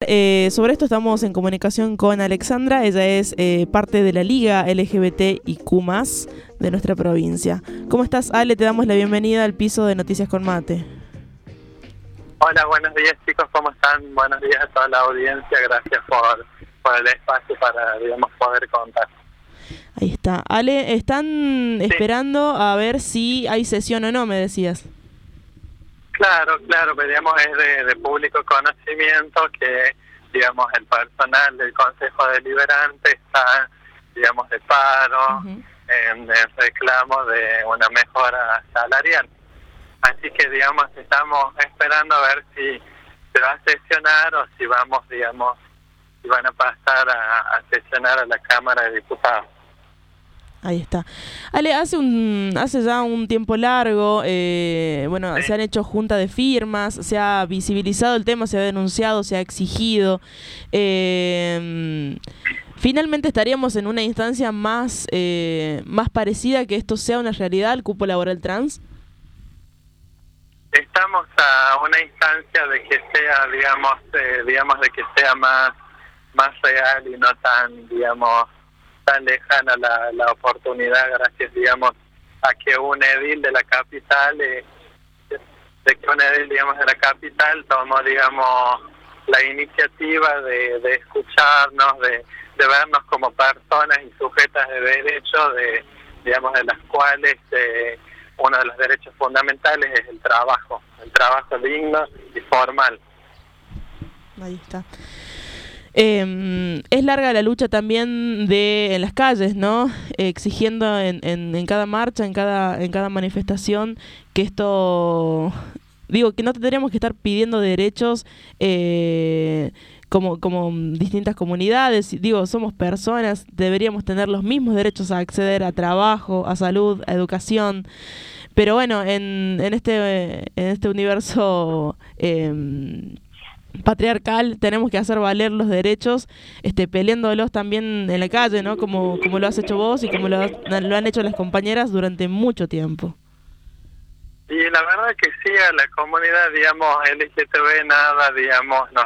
sobre esto estamos en comunicación con Alexandra. Ella es parte de la Liga LGBTIQ+, de nuestra provincia. ¿Cómo estás, Ale? Te damos la bienvenida al piso de Noticias con Mate. Hola, buenos días, chicos, ¿cómo están? Buenos días a toda la audiencia, gracias por el espacio para, poder contar. Ahí está. Ale, están esperando a ver si hay sesión o no, me decías. Claro, es de público conocimiento que, el personal del Consejo Deliberante está, de paro, en reclamo de una mejora salarial. Así que, estamos esperando a ver si se va a sesionar o si vamos, si van a pasar a sesionar a la Cámara de Diputados. Ahí está. Ale, hace ya un tiempo largo, sí, se han hecho junta de firmas, se ha visibilizado el tema, se ha denunciado, se ha exigido. Finalmente estaríamos en una instancia más parecida, que esto sea una realidad, el cupo laboral trans. Estamos a una instancia de que sea, de que sea más real y no tan, tan lejana la oportunidad, gracias, a que un edil de la capital, de la capital tomó, la iniciativa de escucharnos, de vernos como personas y sujetas de derechos, de las cuales uno de los derechos fundamentales es el trabajo digno y formal. Ahí está. Es larga la lucha también en las calles, ¿no? Exigiendo en cada marcha, en cada manifestación, que esto, que no tendríamos que estar pidiendo derechos como distintas comunidades. Somos personas, deberíamos tener los mismos derechos a acceder a trabajo, a salud, a educación. Pero bueno, en este universo patriarcal tenemos que hacer valer los derechos, peleándolos también en la calle, ¿no? Como lo has hecho vos y como lo han hecho las compañeras durante mucho tiempo. Y la verdad que sí, a la comunidad, LGTB nada, nos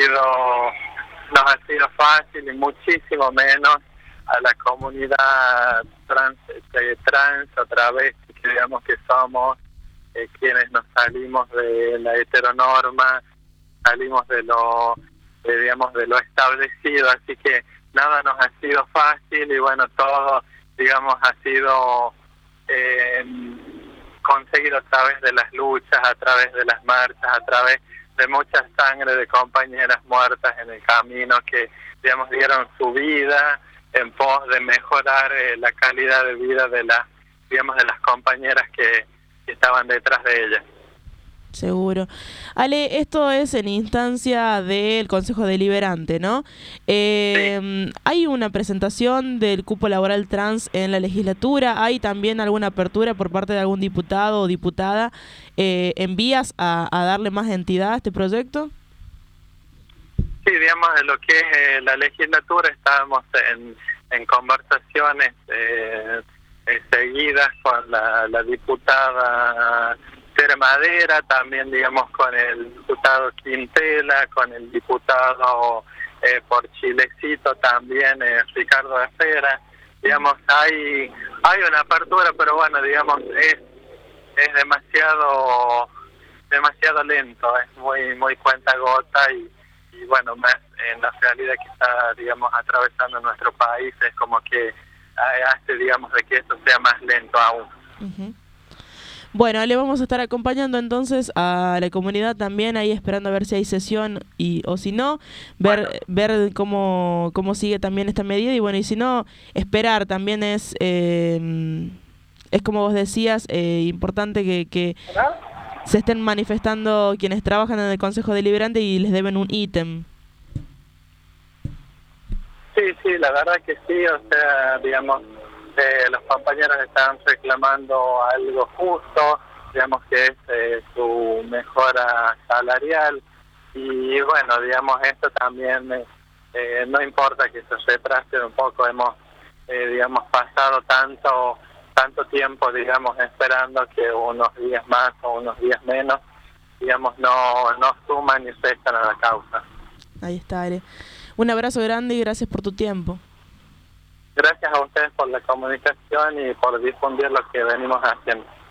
ha sido fácil, y muchísimo menos a la comunidad trans o travesti, que somos quienes nos salimos de la heteronorma, salimos de lo establecido, así que nada nos ha sido fácil y todo, ha sido conseguido a través de las luchas, a través de las marchas, a través de mucha sangre de compañeras muertas en el camino que, dieron su vida en pos de mejorar la calidad de vida de las compañeras que estaban detrás de ellas. Seguro. Ale, esto es en instancia del Consejo Deliberante, ¿no? Sí. ¿Hay una presentación del cupo laboral trans en la legislatura? ¿Hay también alguna apertura por parte de algún diputado o diputada en vías a darle más entidad a este proyecto? Sí, en lo que es la legislatura estamos en conversaciones seguidas con la diputada Tere Madera, también con el diputado Quintela, con el diputado por Chilecito también, Ricardo Esfera. Hay una apertura, pero es demasiado lento, es muy cuentagota y más en la realidad que está, atravesando nuestro país, es como que hace, de que esto sea más lento aún. Uh-huh. Bueno, le vamos a estar acompañando entonces a la comunidad también, ahí esperando a ver si hay sesión o si no, ver cómo sigue también esta medida y si no, esperar también es como vos decías, importante que se estén manifestando quienes trabajan en el Consejo Deliberante y les deben un ítem. Sí, la verdad que sí, los compañeros están reclamando algo justo, que es su mejora salarial y esto también no importa que se retrase un poco, hemos pasado tanto tiempo esperando que unos días más o unos días menos no suman y restan a la causa. Ahí está, Ale. Un abrazo grande y gracias por tu tiempo. Gracias a ustedes por la comunicación y por difundir lo que venimos haciendo.